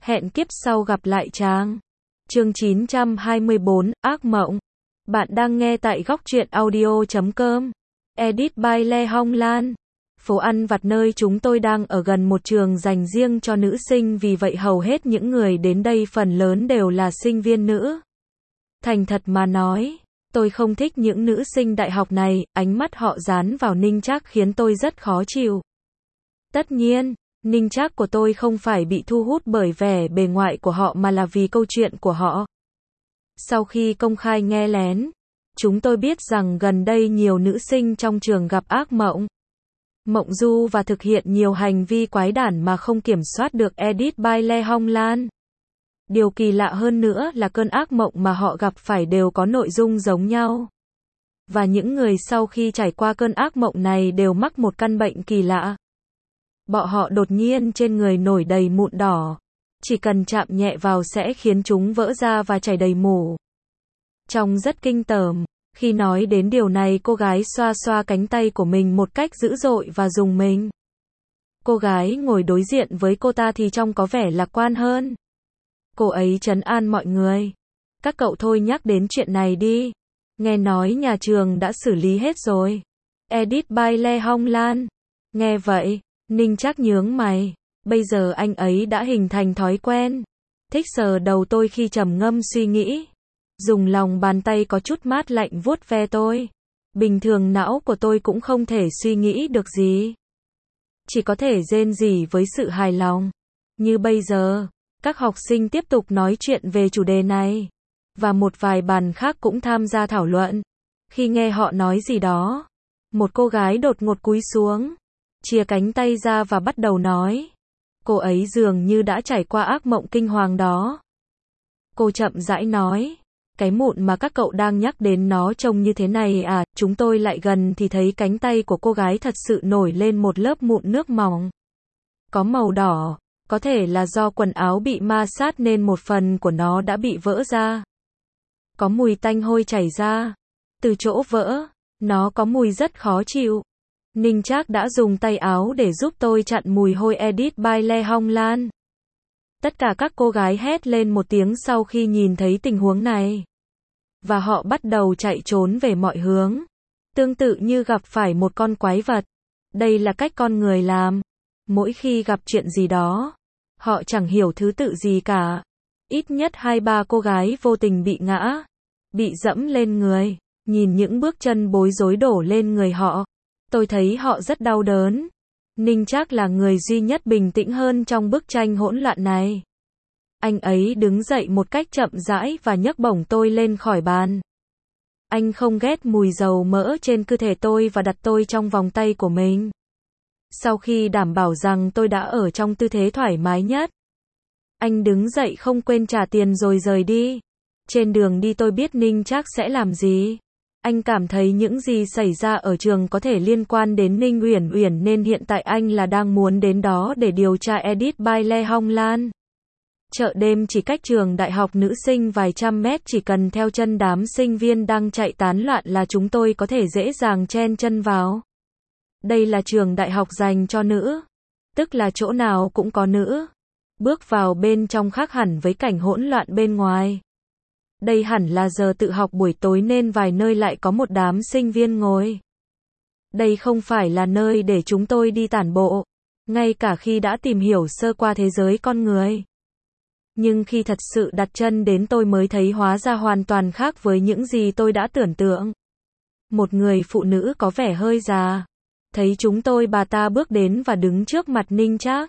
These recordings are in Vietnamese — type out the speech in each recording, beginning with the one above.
Hẹn kiếp sau gặp lại chàng. Chương 924, ác mộng. Bạn đang nghe tại góc truyện audio.com. Edit by Lê Hong Lan. Phố ăn vặt nơi chúng tôi đang ở gần một trường dành riêng cho nữ sinh, vì vậy hầu hết những người đến đây phần lớn đều là sinh viên nữ. Thành thật mà nói, tôi không thích những nữ sinh đại học này, ánh mắt họ dán vào Ninh Trác khiến tôi rất khó chịu. Tất nhiên, Ninh Trác của tôi không phải bị thu hút bởi vẻ bề ngoài của họ mà là vì câu chuyện của họ. Sau khi công khai nghe lén, chúng tôi biết rằng gần đây nhiều nữ sinh trong trường gặp ác mộng. Mộng du và thực hiện nhiều hành vi quái đản mà không kiểm soát được. Edit by Lê Hong Lan. Điều kỳ lạ hơn nữa là cơn ác mộng mà họ gặp phải đều có nội dung giống nhau. Và những người sau khi trải qua cơn ác mộng này đều mắc một căn bệnh kỳ lạ. Bọn họ đột nhiên trên người nổi đầy mụn đỏ. Chỉ cần chạm nhẹ vào sẽ khiến chúng vỡ ra và chảy đầy mủ. Trông rất kinh tởm. Khi nói đến điều này, cô gái xoa xoa cánh tay của mình một cách dữ dội và rùng mình. Cô gái ngồi đối diện với cô ta thì trông có vẻ lạc quan hơn. Cô ấy trấn an mọi người. Các cậu thôi nhắc đến chuyện này đi. Nghe nói nhà trường đã xử lý hết rồi. Edit by Lê Hong Lan. Nghe vậy, Ninh Trác nhướng mày. Bây giờ anh ấy đã hình thành thói quen. Thích sờ đầu tôi khi trầm ngâm suy nghĩ. Dùng lòng bàn tay có chút mát lạnh vuốt ve tôi. Bình thường não của tôi cũng không thể suy nghĩ được gì. Chỉ có thể rên rỉ với sự hài lòng. Như bây giờ, các học sinh tiếp tục nói chuyện về chủ đề này. Và một vài bàn khác cũng tham gia thảo luận. Khi nghe họ nói gì đó, một cô gái đột ngột cúi xuống, chia cánh tay ra và bắt đầu nói. Cô ấy dường như đã trải qua ác mộng kinh hoàng đó. Cô chậm rãi nói. Cái mụn mà các cậu đang nhắc đến nó trông như thế này à? Chúng tôi lại gần thì thấy cánh tay của cô gái thật sự nổi lên một lớp mụn nước mỏng. Có màu đỏ. Có thể là do quần áo bị ma sát nên một phần của nó đã bị vỡ ra. Có mùi tanh hôi chảy ra. Từ chỗ vỡ, nó có mùi rất khó chịu. Ninh Trác đã dùng tay áo để giúp tôi chặn mùi hôi. Edit by Lê Hong Lan. Tất cả các cô gái hét lên một tiếng sau khi nhìn thấy tình huống này. Và họ bắt đầu chạy trốn về mọi hướng. Tương tự như gặp phải một con quái vật. Đây là cách con người làm. Mỗi khi gặp chuyện gì đó, họ chẳng hiểu thứ tự gì cả. Ít nhất 2-3 cô gái vô tình bị ngã, bị dẫm lên người. Nhìn những bước chân bối rối đổ lên người họ, tôi thấy họ rất đau đớn. Ninh Trác là người duy nhất bình tĩnh hơn trong bức tranh hỗn loạn này. Anh ấy đứng dậy một cách chậm rãi và nhấc bổng tôi lên khỏi bàn. Anh không ghét mùi dầu mỡ trên cơ thể tôi và đặt tôi trong vòng tay của mình. Sau khi đảm bảo rằng tôi đã ở trong tư thế thoải mái nhất, anh đứng dậy không quên trả tiền rồi rời đi. Trên đường đi tôi biết Ninh Trác sẽ làm gì. Anh cảm thấy những gì xảy ra ở trường có thể liên quan đến Ninh Uyển Uyển nên hiện tại anh là đang muốn đến đó để điều tra. Edit by Lê Hong Lan. Chợ đêm chỉ cách trường đại học nữ sinh vài trăm mét, chỉ cần theo chân đám sinh viên đang chạy tán loạn là chúng tôi có thể dễ dàng chen chân vào. Đây là trường đại học dành cho nữ, tức là chỗ nào cũng có nữ. Bước vào bên trong khác hẳn với cảnh hỗn loạn bên ngoài. Đây hẳn là giờ tự học buổi tối nên vài nơi lại có một đám sinh viên ngồi. Đây không phải là nơi để chúng tôi đi tản bộ, ngay cả khi đã tìm hiểu sơ qua thế giới con người. Nhưng khi thật sự đặt chân đến tôi mới thấy hóa ra hoàn toàn khác với những gì tôi đã tưởng tượng. Một người phụ nữ có vẻ hơi già. Thấy chúng tôi, bà ta bước đến và đứng trước mặt Ninh Trác.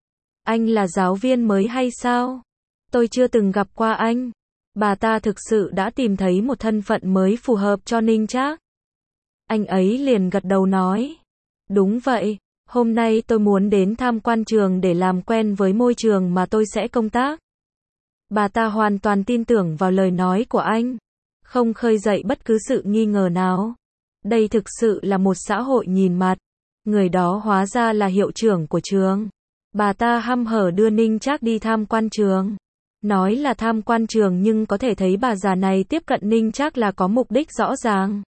Anh là giáo viên mới hay sao? Tôi chưa từng gặp qua anh. Bà ta thực sự đã tìm thấy một thân phận mới phù hợp cho Ninh Trác. Anh ấy liền gật đầu nói. Đúng vậy, hôm nay tôi muốn đến tham quan trường để làm quen với môi trường mà tôi sẽ công tác. Bà ta hoàn toàn tin tưởng vào lời nói của anh, không khơi dậy bất cứ sự nghi ngờ nào. Đây thực sự là một xã hội nhìn mặt. Người đó hóa ra là hiệu trưởng của trường. Bà ta hăm hở đưa Ninh Trác đi tham quan trường. Nói là tham quan trường nhưng có thể thấy bà già này tiếp cận Ninh Trác là có mục đích rõ ràng.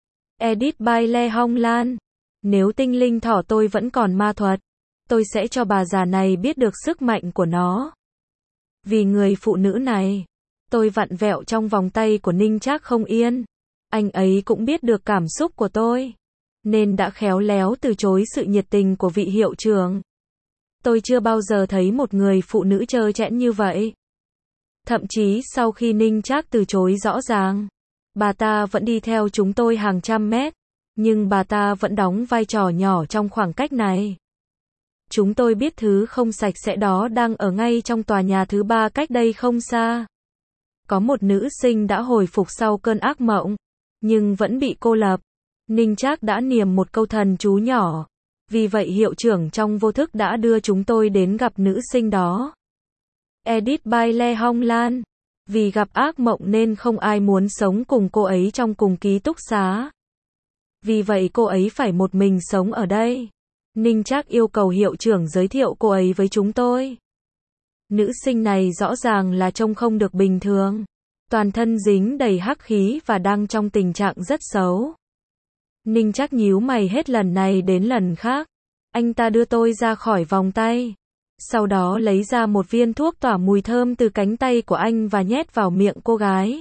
Edit by Lê Hong Lan. Nếu tinh linh thỏ tôi vẫn còn ma thuật, tôi sẽ cho bà già này biết được sức mạnh của nó. Vì người phụ nữ này, tôi vặn vẹo trong vòng tay của Ninh Trác không yên. Anh ấy cũng biết được cảm xúc của tôi, nên đã khéo léo từ chối sự nhiệt tình của vị hiệu trưởng. Tôi chưa bao giờ thấy một người phụ nữ trơ trẽn như vậy. Thậm chí sau khi Ninh Trác từ chối rõ ràng, bà ta vẫn đi theo chúng tôi hàng trăm mét, nhưng bà ta vẫn đóng vai trò nhỏ trong khoảng cách này. Chúng tôi biết thứ không sạch sẽ đó đang ở ngay trong tòa nhà thứ 3 cách đây không xa. Có một nữ sinh đã hồi phục sau cơn ác mộng, nhưng vẫn bị cô lập. Ninh Trác đã niệm một câu thần chú nhỏ. Vì vậy hiệu trưởng trong vô thức đã đưa chúng tôi đến gặp nữ sinh đó. Edit by Lê Hong Lan. Vì gặp ác mộng nên không ai muốn sống cùng cô ấy trong cùng ký túc xá. Vì vậy cô ấy phải một mình sống ở đây. Ninh Trác yêu cầu hiệu trưởng giới thiệu cô ấy với chúng tôi. Nữ sinh này rõ ràng là trông không được bình thường. Toàn thân dính đầy hắc khí và đang trong tình trạng rất xấu. Ninh Trác nhíu mày hết lần này đến lần khác. Anh ta đưa tôi ra khỏi vòng tay. Sau đó lấy ra một viên thuốc tỏa mùi thơm từ cánh tay của anh và nhét vào miệng cô gái.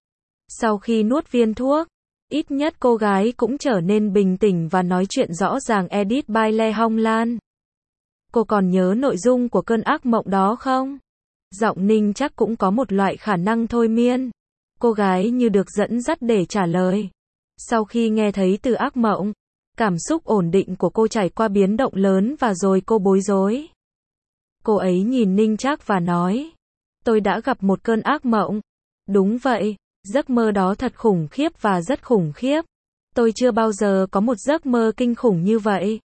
Sau khi nuốt viên thuốc, ít nhất cô gái cũng trở nên bình tĩnh và nói chuyện rõ ràng. Edit by Lê Hong Lan. Cô còn nhớ nội dung của cơn ác mộng đó không? Giọng Ninh Trác cũng có một loại khả năng thôi miên. Cô gái như được dẫn dắt để trả lời. Sau khi nghe thấy từ ác mộng, cảm xúc ổn định của cô trải qua biến động lớn và rồi cô bối rối. Cô ấy nhìn Ninh Trác và nói, tôi đã gặp một cơn ác mộng. Đúng vậy, giấc mơ đó thật khủng khiếp và rất khủng khiếp. Tôi chưa bao giờ có một giấc mơ kinh khủng như vậy.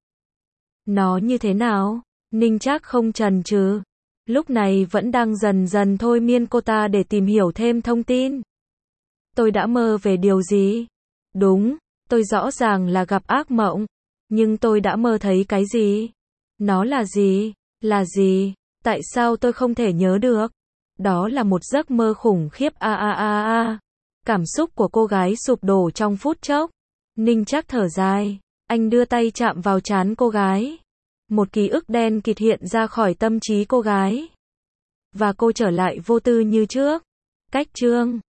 Nó như thế nào? Ninh Trác không chần chừ. Lúc này vẫn đang dần dần thôi miên cô ta để tìm hiểu thêm thông tin. Tôi đã mơ về điều gì? Đúng, tôi rõ ràng là gặp ác mộng. Nhưng tôi đã mơ thấy cái gì? Nó là gì? Là gì? Tại sao tôi không thể nhớ được? Đó là một giấc mơ khủng khiếp. Cảm xúc của cô gái sụp đổ trong phút chốc. Ninh Trác thở dài. Anh đưa tay chạm vào trán cô gái. Một ký ức đen kịt hiện ra khỏi tâm trí cô gái. Và cô trở lại vô tư như trước. Cách chương